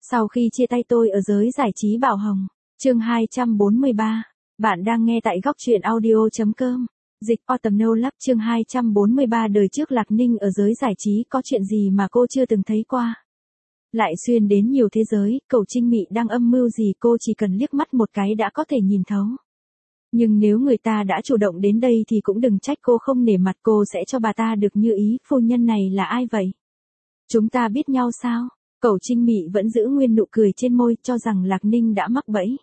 Sau khi chia tay tôi ở giới giải trí Bảo Hồng. Chương 243. Bạn đang nghe tại góc truyện audio.com. Dịch Autumn No Love chương 243. Đời trước Lạc Ninh ở giới giải trí có chuyện gì mà cô chưa từng thấy qua. Lại xuyên đến nhiều thế giới, Cẩu Trinh Mị đang âm mưu gì cô chỉ cần liếc mắt một cái đã có thể nhìn thấu. Nhưng nếu người ta đã chủ động đến đây thì cũng đừng trách cô không nể mặt, cô sẽ cho bà ta được như ý. Phu nhân này là ai vậy? Chúng ta biết nhau sao? Cẩu Trinh Mị vẫn giữ nguyên nụ cười trên môi, cho rằng Lạc Ninh đã mắc bẫy.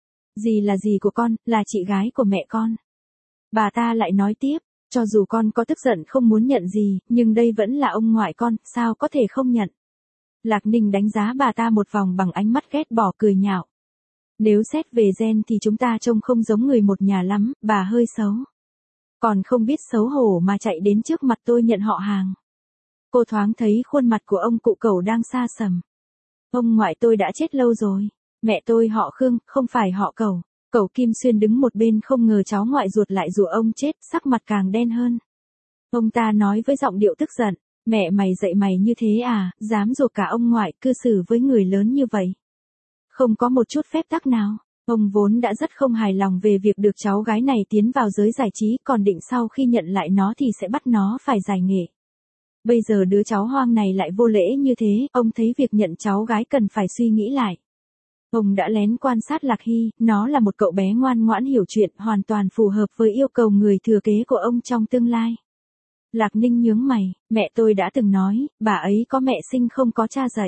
Dì là dì của con, là chị gái của mẹ con. Bà ta lại nói tiếp, cho dù con có tức giận không muốn nhận gì, nhưng đây vẫn là ông ngoại con, sao có thể không nhận. Lạc Ninh đánh giá bà ta một vòng bằng ánh mắt ghét bỏ, cười nhạo. Nếu xét về gen thì chúng ta trông không giống người một nhà lắm, bà hơi xấu. Còn không biết xấu hổ mà chạy đến trước mặt tôi nhận họ hàng. Cô thoáng thấy khuôn mặt của ông cụ Cẩu đang xa sầm. Ông ngoại tôi đã chết lâu rồi. Mẹ tôi họ Khương, không phải họ Cẩu. Cẩu Kim Xuyên đứng một bên không ngờ cháu ngoại ruột lại rủa ông chết, sắc mặt càng đen hơn. Ông ta nói với giọng điệu tức giận, mẹ mày dạy mày như thế à, dám rủa cả ông ngoại, cư xử với người lớn như vậy. Không có một chút phép tắc nào. Ông vốn đã rất không hài lòng về việc được cháu gái này tiến vào giới giải trí, còn định sau khi nhận lại nó thì sẽ bắt nó phải giải nghệ. Bây giờ đứa cháu hoang này lại vô lễ như thế, ông thấy việc nhận cháu gái cần phải suy nghĩ lại. Ông đã lén quan sát Lạc Hy, nó là một cậu bé ngoan ngoãn hiểu chuyện, hoàn toàn phù hợp với yêu cầu người thừa kế của ông trong tương lai. Lạc Ninh nhướng mày, mẹ tôi đã từng nói, bà ấy có mẹ sinh không có cha dạy.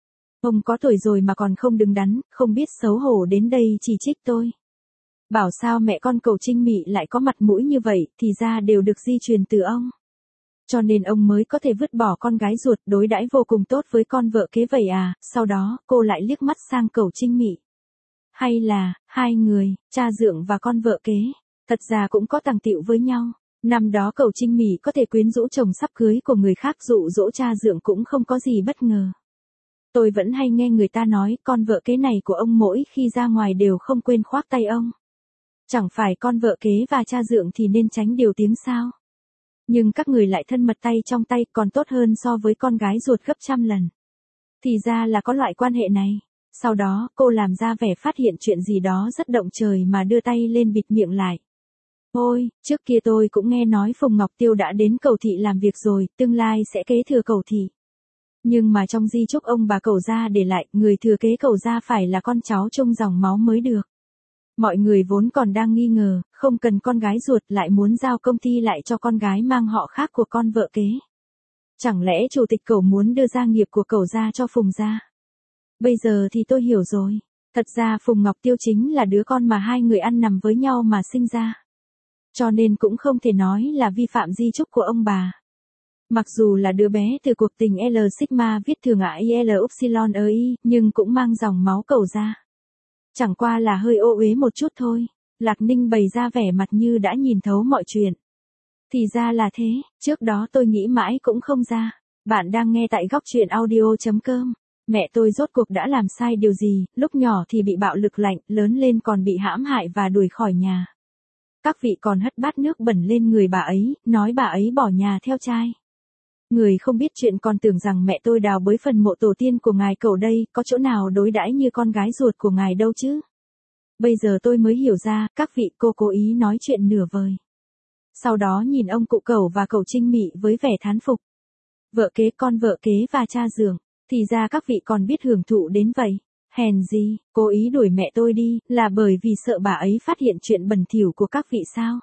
Ông có tuổi rồi mà còn không đứng đắn, không biết xấu hổ đến đây chỉ trích tôi. Bảo sao mẹ con Cẩu Trinh Mị lại có mặt mũi như vậy, thì ra đều được di truyền từ ông. Cho nên ông mới có thể vứt bỏ con gái ruột, đối đãi vô cùng tốt với con vợ kế vậy à. Sau đó, cô lại liếc mắt sang Cẩu Trinh Mị. Hay là, hai người, cha dượng và con vợ kế, thật ra cũng có tàng tựu với nhau. Năm đó Cẩu Trinh Mị có thể quyến rũ chồng sắp cưới của người khác, dụ dỗ cha dượng cũng không có gì bất ngờ. Tôi vẫn hay nghe người ta nói, con vợ kế này của ông mỗi khi ra ngoài đều không quên khoác tay ông. Chẳng phải con vợ kế và cha dượng thì nên tránh điều tiếng sao? Nhưng các người lại thân mật tay trong tay, còn tốt hơn so với con gái ruột gấp trăm lần. Thì ra là có loại quan hệ này. Sau đó, cô làm ra vẻ phát hiện chuyện gì đó rất động trời mà đưa tay lên bịt miệng lại. Ôi, trước kia tôi cũng nghe nói Phùng Ngọc Tiêu đã đến Cẩu thị làm việc rồi, tương lai sẽ kế thừa Cẩu thị. Nhưng mà trong di chúc ông bà Cẩu gia để lại, người thừa kế Cẩu gia phải là con cháu chung dòng máu mới được. Mọi người vốn còn đang nghi ngờ, không cần con gái ruột lại muốn giao công ty lại cho con gái mang họ khác của con vợ kế. Chẳng lẽ chủ tịch Cẩu muốn đưa gia nghiệp của Cẩu gia cho Phùng gia? Bây giờ thì tôi hiểu rồi. Thật ra Phùng Ngọc Tiêu chính là đứa con mà hai người ăn nằm với nhau mà sinh ra. Cho nên cũng không thể nói là vi phạm di chúc của ông bà. Mặc dù là đứa bé từ cuộc tình L Sigma viết thường IL Upsilon EI, nhưng cũng mang dòng máu Cẩu gia. Chẳng qua là hơi ô uế một chút thôi. Lạc Ninh bày ra vẻ mặt như đã nhìn thấu mọi chuyện. Thì ra là thế, trước đó tôi nghĩ mãi cũng không ra. Bạn đang nghe tại góc truyện audio.com. Mẹ tôi rốt cuộc đã làm sai điều gì, lúc nhỏ thì bị bạo lực lạnh, lớn lên còn bị hãm hại và đuổi khỏi nhà. Các vị còn hất bát nước bẩn lên người bà ấy, nói bà ấy bỏ nhà theo trai. Người không biết chuyện còn tưởng rằng mẹ tôi đào bới phần mộ tổ tiên của ngài Cẩu đây, có chỗ nào đối đãi như con gái ruột của ngài đâu chứ. Bây giờ tôi mới hiểu ra, các vị cô cố ý nói chuyện nửa vời. Sau đó nhìn ông cụ Cẩu và Cẩu Trinh Mị với vẻ thán phục. Vợ kế, con vợ kế và cha dượng, thì ra các vị còn biết hưởng thụ đến vậy. Hèn gì, cố ý đuổi mẹ tôi đi, là bởi vì sợ bà ấy phát hiện chuyện bẩn thỉu của các vị sao?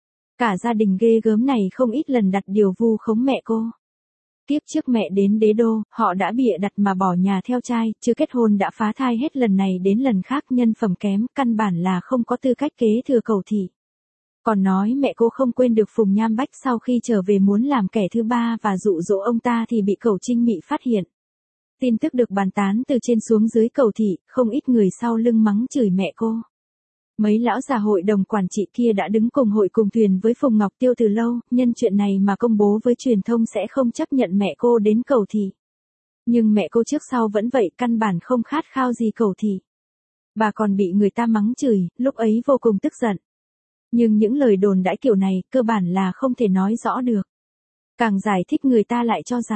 Cả gia đình ghê gớm này không ít lần đặt điều vu khống mẹ cô. Tiếp trước mẹ đến đế đô, họ đã bịa đặt mà bỏ nhà theo trai, chưa kết hôn đã phá thai hết lần này đến lần khác, nhân phẩm kém, căn bản là không có tư cách kế thừa Cẩu thị. Còn nói mẹ cô không quên được Phùng Nham Bách sau khi trở về muốn làm kẻ thứ ba và dụ dỗ ông ta thì bị Cẩu Trinh Mị phát hiện. Tin tức được bàn tán từ trên xuống dưới Cẩu thị, không ít người sau lưng mắng chửi mẹ cô. Mấy lão già hội đồng quản trị kia đã đứng cùng hội cùng thuyền với Phùng Ngọc Tiêu từ lâu, nhân chuyện này mà công bố với truyền thông sẽ không chấp nhận mẹ cô đến Cẩu thị. Nhưng mẹ cô trước sau vẫn vậy, căn bản không khát khao gì Cẩu thị. Bà còn bị người ta mắng chửi, lúc ấy vô cùng tức giận. Nhưng những lời đồn đãi kiểu này, cơ bản là không thể nói rõ được. Càng giải thích người ta lại cho rằng,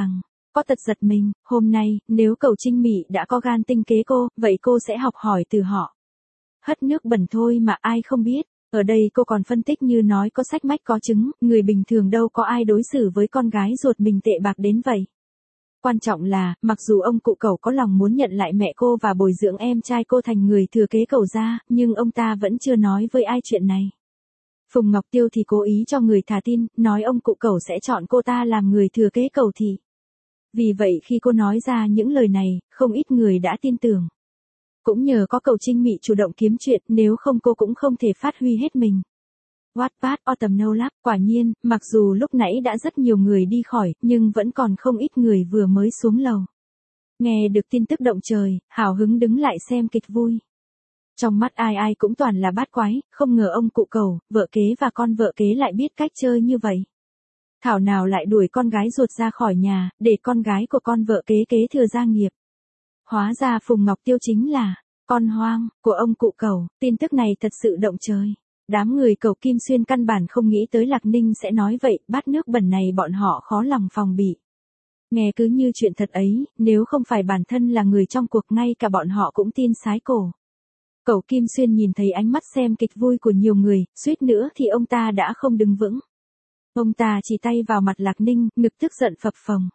có tật giật mình, hôm nay, nếu Cẩu Trinh Mị đã có gan tinh kế cô, vậy cô sẽ học hỏi từ họ. Hất nước bẩn thôi mà ai không biết. Ở đây cô còn phân tích như nói có sách mách có chứng, người bình thường đâu có ai đối xử với con gái ruột mình tệ bạc đến vậy. Quan trọng là, mặc dù ông cụ Cẩu có lòng muốn nhận lại mẹ cô và bồi dưỡng em trai cô thành người thừa kế Cẩu gia, nhưng ông ta vẫn chưa nói với ai chuyện này. Phùng Ngọc Tiêu thì cố ý cho người thả tin, nói ông cụ Cẩu sẽ chọn cô ta làm người thừa kế Cẩu thị. Vì vậy khi cô nói ra những lời này, không ít người đã tin tưởng. Cũng nhờ có Cẩu Trinh Mị chủ động kiếm chuyện, nếu không cô cũng không thể phát huy hết mình. Wattpad Autumn No Lab, quả nhiên, mặc dù lúc nãy đã rất nhiều người đi khỏi, nhưng vẫn còn không ít người vừa mới xuống lầu. Nghe được tin tức động trời, hào hứng đứng lại xem kịch vui. Trong mắt ai ai cũng toàn là bát quái, không ngờ ông cụ Cẩu, vợ kế và con vợ kế lại biết cách chơi như vậy. Thảo nào lại đuổi con gái ruột ra khỏi nhà, để con gái của con vợ kế kế thừa gia nghiệp. Hóa ra Phùng Ngọc Tiêu chính là con hoang của ông cụ Cẩu, tin tức này thật sự động trời. Đám người Cẩu Kim Xuyên căn bản không nghĩ tới Lạc Ninh sẽ nói vậy, bát nước bẩn này bọn họ khó lòng phòng bị. Nghe cứ như chuyện thật ấy, nếu không phải bản thân là người trong cuộc ngay cả bọn họ cũng tin sái cổ. Cẩu Kim Xuyên nhìn thấy ánh mắt xem kịch vui của nhiều người, suýt nữa thì ông ta đã không đứng vững. Ông ta chỉ tay vào mặt Lạc Ninh, ngực tức giận phập phồng.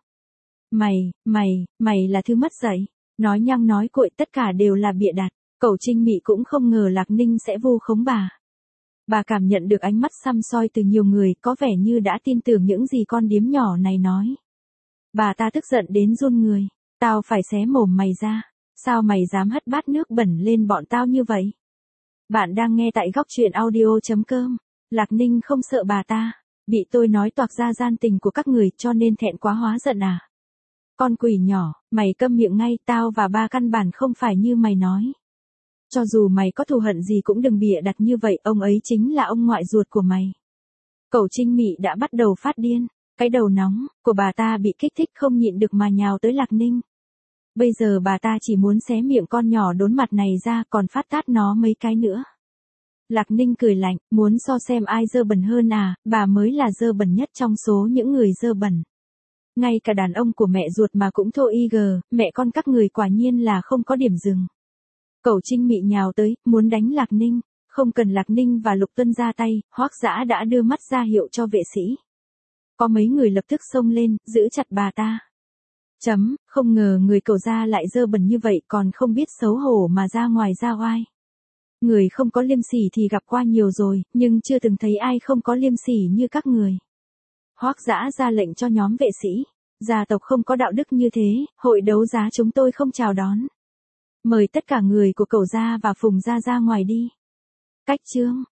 Mày là thứ mất dạy. Nói nhăng nói cuội tất cả đều là bịa đặt. Cẩu Trinh Mị cũng không ngờ Lạc Ninh sẽ vu khống bà. Bà cảm nhận được ánh mắt săm soi từ nhiều người, có vẻ như đã tin tưởng những gì con điếm nhỏ này nói. Bà ta tức giận đến run người. Tao phải xé mồm mày ra. Sao mày dám hất bát nước bẩn lên bọn tao như vậy? Bạn đang nghe tại góc truyện audio.com. Lạc Ninh không sợ bà ta. Bị tôi nói toạc ra gian tình của các người cho nên thẹn quá hóa giận à? Con quỷ nhỏ, mày câm miệng ngay, tao và ba căn bản không phải như mày nói. Cho dù mày có thù hận gì cũng đừng bịa đặt như vậy, ông ấy chính là ông ngoại ruột của mày. Cẩu Trinh Mị đã bắt đầu phát điên, cái đầu nóng của bà ta bị kích thích không nhịn được mà nhào tới Lạc Ninh. Bây giờ bà ta chỉ muốn xé miệng con nhỏ đốn mặt này ra còn phát tát nó mấy cái nữa. Lạc Ninh cười lạnh, muốn so xem ai dơ bẩn hơn à, bà mới là dơ bẩn nhất trong số những người dơ bẩn. Ngay cả đàn ông của mẹ ruột mà cũng thô y gờ, mẹ con các người quả nhiên là không có điểm dừng. Cẩu Trinh Mị nhào tới, muốn đánh Lạc Ninh, không cần Lạc Ninh và Lục Tuân ra tay, Hoắc Dã đã đưa mắt ra hiệu cho vệ sĩ. Có mấy người lập tức xông lên, giữ chặt bà ta. Không ngờ người Cẩu gia lại dơ bẩn như vậy còn không biết xấu hổ mà ra ngoài ra oai. Người không có liêm sỉ thì gặp qua nhiều rồi, nhưng chưa từng thấy ai không có liêm sỉ như các người. Hoắc Dã ra lệnh cho nhóm vệ sĩ. Gia tộc không có đạo đức như thế, hội đấu giá chúng tôi không chào đón. Mời tất cả người của Cẩu gia và Phùng gia ra ngoài đi. Cách chương.